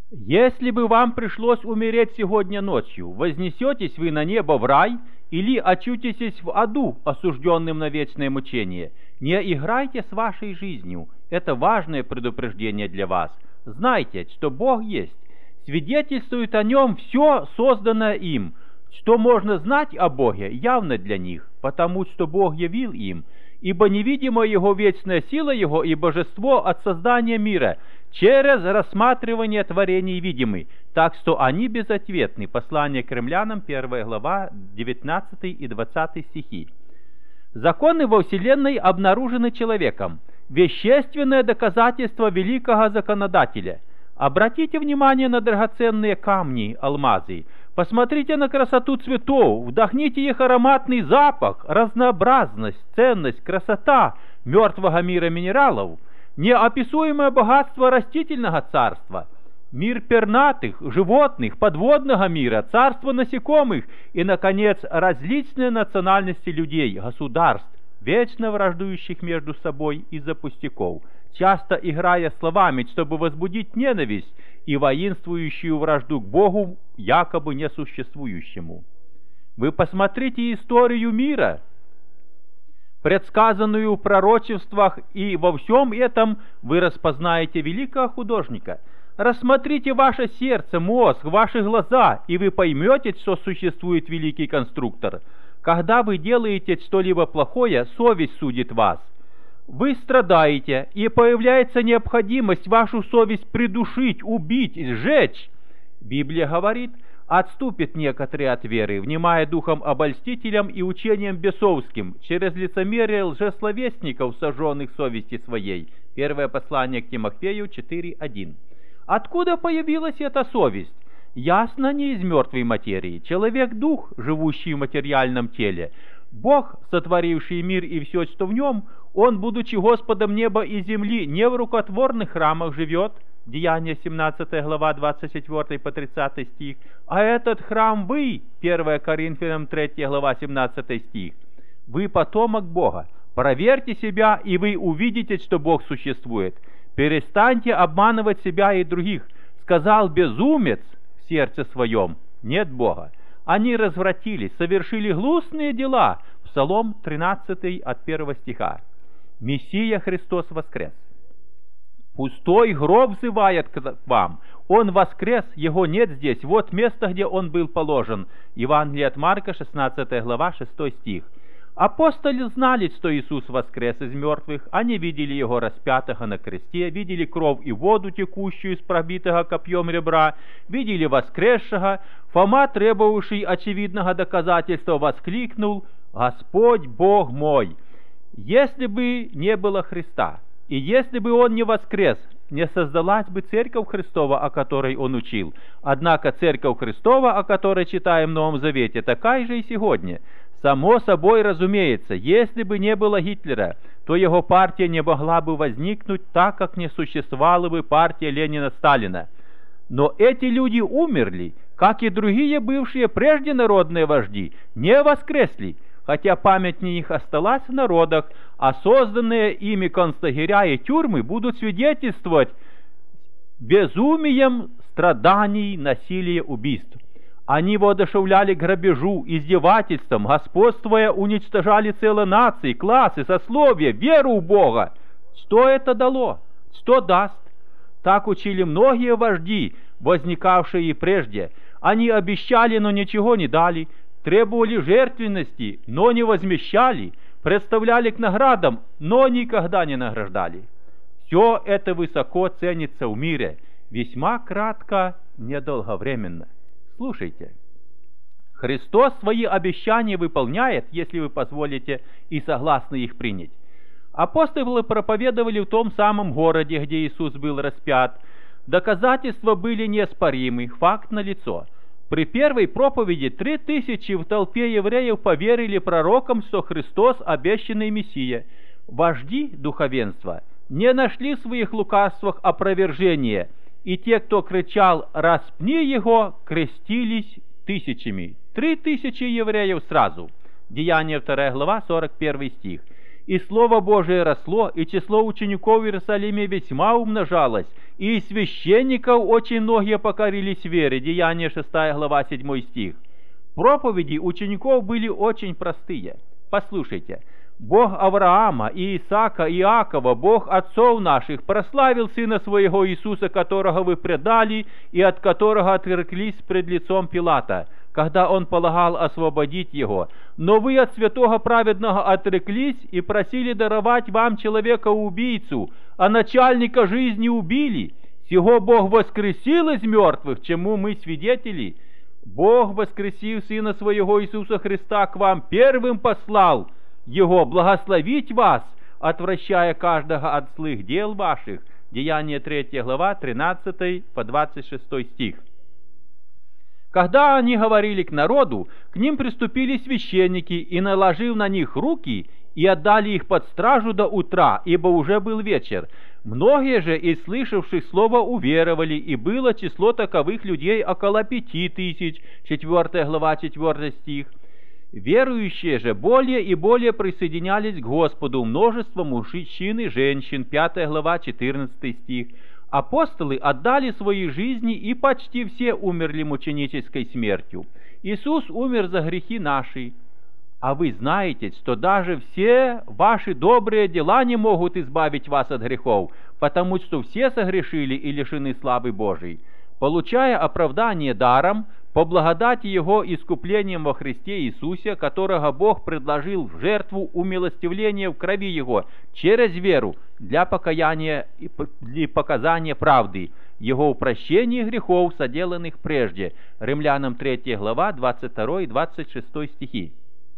Если бы вам пришлось умереть сегодня ночью, вознесетесь вы на небо в рай или очутитесь в аду, осужденным на вечное мучение? Не играйте с вашей жизнью. Это важное предупреждение для вас. Знайте, что Бог есть. Свидетельствует о Нем все, созданное им. Что можно знать о Боге, явно для них, потому что Бог явил им. Ибо невидима Его вечная сила Его и божество от создания мира через рассматривание творений видимы, так что они безответны. Послание к римлянам, 1 глава, 19 и 20 стихи. Законы во Вселенной обнаружены человеком, вещественное доказательство великого законодателя. Обратите внимание на драгоценные камни, алмазы. Посмотрите на красоту цветов, вдохните их ароматный запах, разнообразность, ценность, красота мертвого мира минералов, неописуемое богатство растительного царства, мир пернатых, животных, подводного мира, царство насекомых и, наконец, различные национальности людей, государств, вечно враждующих между собой из-за пустяков, часто играя словами, чтобы возбудить ненависть и воинствующую вражду к Богу, якобы несуществующему. Вы посмотрите историю мира, предсказанную в пророчествах, и во всем этом вы распознаете великого художника. Рассмотрите ваше сердце, мозг, ваши глаза, и вы поймете, что существует великий конструктор. Когда вы делаете что-либо плохое, совесть судит вас. Вы страдаете, и появляется необходимость вашу совесть придушить, убить, сжечь. Библия говорит, отступит некоторые от веры, внимая духом обольстителям и учением бесовским, через лицемерие лжесловесников, сожженных совести своей. Первое послание к Тимофею 4:1. Откуда появилась эта совесть? Ясно, не из мертвой материи. Человек-дух, живущий в материальном теле. Бог, сотворивший мир и все, что в нем, Он, будучи Господом неба и земли, не в рукотворных храмах живет, Деяния 17 глава 24 по 30 стих, а этот храм вы, 1 Коринфянам 3 глава 17 стих. Вы потомок Бога. Проверьте себя, и вы увидите, что Бог существует. Перестаньте обманывать себя и других. Сказал безумец в сердце своем: нет Бога. Они развратились, совершили гнусные дела. Псалом 13 от 1 стиха. Мессия Христос воскрес. Пустой гроб взывает к вам. Он воскрес, Его нет здесь. Вот место, где Он был положен. Евангелие от Марка, 16 глава, 6 стих. Апостолы знали, что Иисус воскрес из мертвых. Они видели Его распятого на кресте, видели кровь и воду, текущую из пробитого копьем ребра, видели воскресшего. Фома, требовавший очевидного доказательства, воскликнул: «Господь Бог мой!» Если бы не было Христа, и если бы Он не воскрес, не создалась бы Церковь Христова, о которой Он учил. Однако Церковь Христова, о которой читаем в Новом Завете, такая же и сегодня. Само собой разумеется, если бы не было Гитлера, то его партия не могла бы возникнуть, так как не существовала бы партия Ленина-Сталина. Но эти люди умерли, как и другие бывшие прежде народные вожди, не воскресли, хотя память о них осталась в народах, а созданные ими концлагеря и тюрьмы будут свидетельствовать безумием страданий, насилия, убийств. Они воодушевляли грабежу, издевательством, господствуя, уничтожали целые нации, классы, сословия, веру в Бога. Что это дало? Что даст? Так учили многие вожди, возникавшие и прежде. Они обещали, но ничего не дали, требовали жертвенности, но не возмещали, представляли к наградам, но никогда не награждали. Все это высоко ценится в мире, весьма кратко, недолговременно. Слушайте, Христос свои обещания выполняет, если вы позволите и согласны их принять. Апостолы проповедовали в том самом городе, где Иисус был распят. Доказательства были неоспоримы, факт налицо. При первой проповеди 3000 в толпе евреев поверили пророкам, что Христос обещанный Мессия. Вожди духовенства не нашли в своих лукавствах опровержения, и те, кто кричал «распни его», крестились тысячами. 3000 евреев сразу. Деяния 2 глава, 41 стих. И Слово Божие росло, и число учеников в Иерусалиме весьма умножалось, и священников очень многие покорились вере. Деяния 6 глава 7 стих. Проповеди учеников были очень простые. Послушайте. Бог Авраама, и Исаака, и Иакова, Бог отцов наших, прославил Сына Своего Иисуса, которого вы предали, и от которого отреклись пред лицом Пилата, когда он полагал освободить Его. Но вы от святого праведного отреклись и просили даровать вам человека-убийцу, а начальника жизни убили. Сего Бог воскресил из мертвых, чему мы свидетели. Бог, воскресив Сына Своего Иисуса Христа, к вам первым послал Его благословить вас, отвращая каждого от злых дел ваших. Деяния 3 глава, 13 по 26 стих. Когда они говорили к народу, к ним приступили священники, и, наложив на них руки, и отдали их под стражу до утра, ибо уже был вечер. Многие же из слышавших слово уверовали, и было число таковых людей около 5000, 4 глава, 4 стих. Верующие же более и более присоединялись к Господу, множество мужчин и женщин, 5 глава, 14 стих. Апостолы отдали свои жизни, и почти все умерли мученической смертью. Иисус умер за грехи наши. А вы знаете, что даже все ваши добрые дела не могут избавить вас от грехов, потому что все согрешили и лишены славы Божией. Получая оправдание даром, по благодати Его искуплением во Христе Иисусе, которого Бог предложил в жертву умилостивления в крови Его через веру для покаяния и показания правды, Его прощения грехов, соделанных прежде. Римлянам 3 глава, 22 и 26 стихи.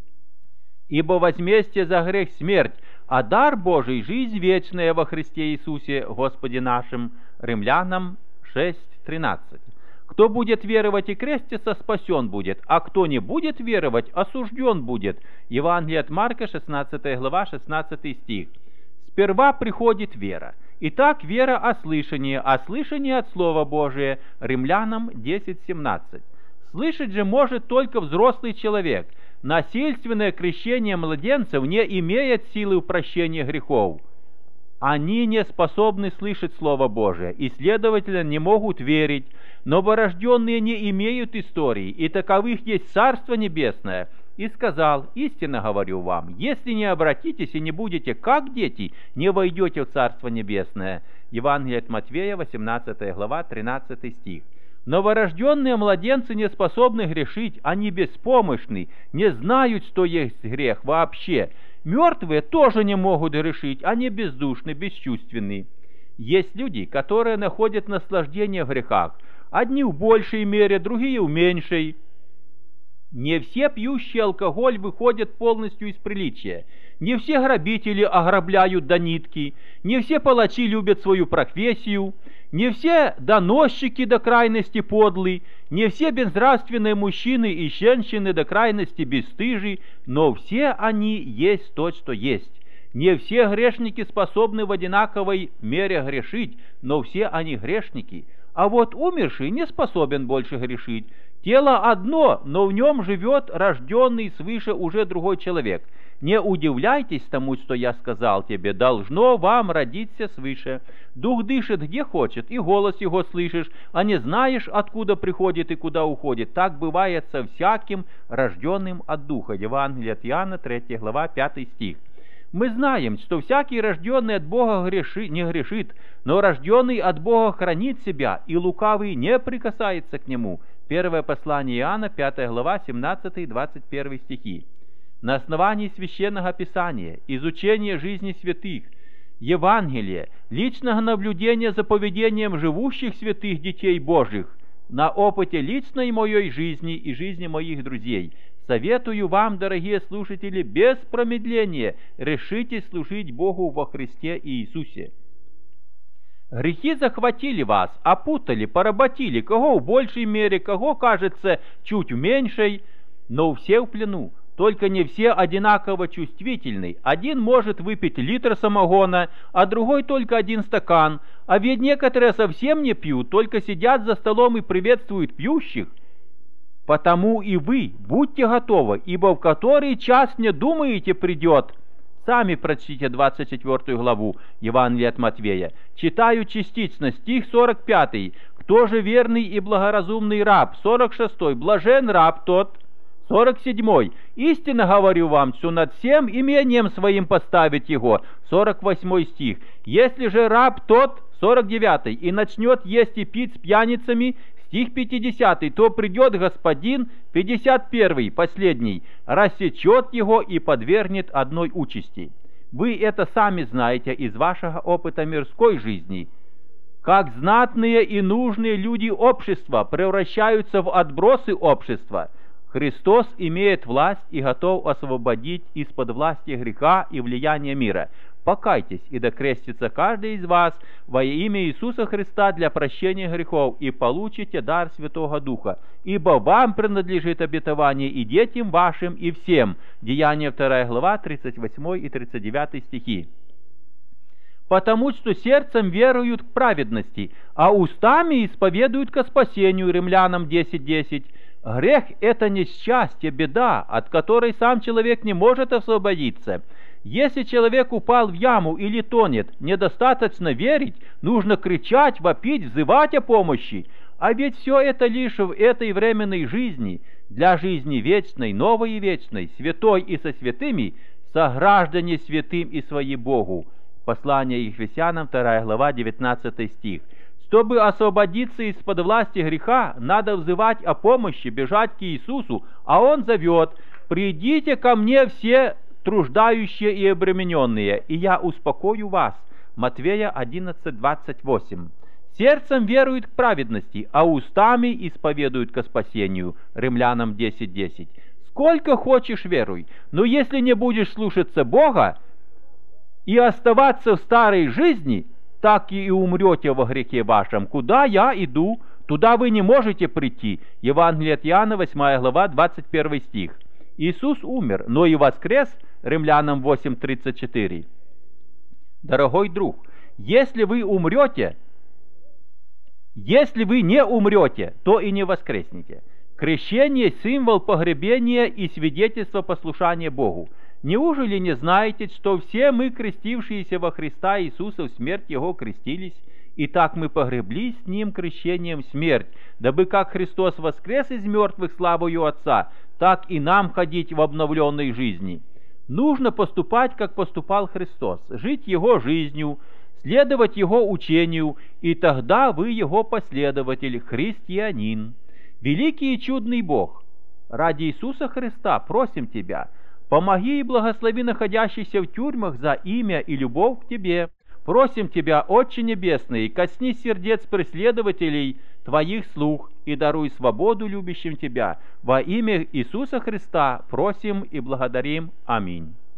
«Ибо возмездие за грех смерть, а дар Божий жизнь вечная во Христе Иисусе Господе нашим». Римлянам 6:13. «Кто будет веровать и креститься, спасен будет, а кто не будет веровать, осужден будет». Евангелие от Марка, 16 глава, 16 стих. «Сперва приходит вера. Итак, вера о слышании, а слышание от Слова Божия». Римлянам 10:17. «Слышать же может только взрослый человек. Насильственное крещение младенцев не имеет силы в прощении грехов. Они не способны слышать Слово Божие и, следовательно, не могут верить. Новорожденные не имеют истории, и таковых есть Царство Небесное. И сказал: истинно говорю вам, если не обратитесь и не будете как дети, не войдете в Царство Небесное». Евангелие от Матфея, 18 глава, 13 стих. Новорожденные младенцы не способны грешить, они беспомощны, не знают, что есть грех вообще. Мертвые тоже не могут грешить, они бездушны, бесчувственны. Есть люди, которые находят наслаждение в грехах, одни в большей мере, другие в меньшей. Не все пьющие алкоголь выходят полностью из приличия. Не все грабители ограбляют до нитки. Не все палачи любят свою профессию. Не все доносчики до крайности подлы. Не все безнравственные мужчины и женщины до крайности бесстыжи. Но все они есть то, что есть. Не все грешники способны в одинаковой мере грешить, но все они грешники. А вот умерший не способен больше грешить. Тело одно, но в нем живет рожденный свыше уже другой человек. Не удивляйтесь тому, что я сказал тебе, должно вам родиться свыше. Дух дышит где хочет, и голос его слышишь, а не знаешь, откуда приходит и куда уходит. Так бывает со всяким рожденным от Духа. Евангелие от Иоанна, 3 глава, 5 стих. Мы знаем, что всякий рожденный от Бога не грешит, но рожденный от Бога хранит себя, и лукавый не прикасается к нему. Первое послание Иоанна, 5 глава, 17 и 21 стихи. На основании Священного Писания, изучения жизни святых, Евангелия, личного наблюдения за поведением живущих святых детей Божьих, на опыте личной моей жизни и жизни моих друзей, советую вам, дорогие слушатели, без промедления решитесь служить Богу во Христе Иисусе. Грехи захватили вас, опутали, поработили, кого в большей мере, кого, кажется, чуть в меньшей, но все в плену. Только не все одинаково чувствительны. Один может выпить литр самогона, а другой только 1 стакан. А ведь некоторые совсем не пьют, только сидят за столом и приветствуют пьющих. Потому и вы будьте готовы, ибо в который час не думаете придет Сами прочтите 24 главу Евангелия от Матвея. Читаю частично, стих 45. «Кто же верный и благоразумный раб?» 46. «Блажен раб тот». 47. «Истинно говорю вам, что над всем имением своим поставить его». 48 стих. «Если же раб тот», 49, «и начнет есть и пить с пьяницами», стих 50, «то придет господин», 51, последний, «рассечет его и подвергнет одной участи». Вы это сами знаете из вашего опыта мирской жизни. Как знатные и нужные люди общества превращаются в отбросы общества. Христос имеет власть и готов освободить из-под власти греха и влияния мира. Покайтесь, и да крестится каждый из вас во имя Иисуса Христа для прощения грехов, и получите дар Святого Духа, ибо вам принадлежит обетование и детям вашим, и всем». Деяния 2 глава, 38 и 39 стихи. «Потому что сердцем веруют к праведности, а устами исповедуют ко спасению». Римлянам 10:10. Грех – это несчастье, беда, от которой сам человек не может освободиться. Если человек упал в яму или тонет, недостаточно верить, нужно кричать, вопить, взывать о помощи. А ведь все это лишь в этой временной жизни. Для жизни вечной, новой и вечной, святой и со святыми, сограждане святым и свои Богу. Послание Ефесянам, 2 глава, 19 стих. Чтобы освободиться из-под власти греха, надо взывать о помощи, бежать к Иисусу, а Он зовет: «Придите ко мне все труждающие и обремененные, и я успокою вас». Матвея 11:28. Сердцем веруют к праведности, а устами исповедуют ко спасению. Римлянам 10:10. Сколько хочешь веруй, но если не будешь слушаться Бога и оставаться в старой жизни, так и умрете во грехе вашем. Куда я иду, туда вы не можете прийти. Евангелие от Иоанна, 8 глава, 21 стих. Иисус умер, но и воскрес. Римлянам 8:34. Дорогой друг, если вы не умрете, то и не воскреснете. Крещение – символ погребения и свидетельство послушания Богу. Неужели не знаете, что все мы, крестившиеся во Христа Иисуса, в смерть Его крестились, и так мы погреблись с Ним крещением в смерть, дабы как Христос воскрес из мертвых славою Отца, так и нам ходить в обновленной жизни? Нужно поступать, как поступал Христос, жить Его жизнью, следовать Его учению, и тогда вы Его последователь, христианин. Великий и чудный Бог, ради Иисуса Христа просим Тебя, помоги и благослови находящихся в тюрьмах за имя и любовь к Тебе. Просим Тебя, Отче Небесный, коснись сердец преследователей Твоих слуг и даруй свободу любящим Тебя. Во имя Иисуса Христа просим и благодарим. Аминь.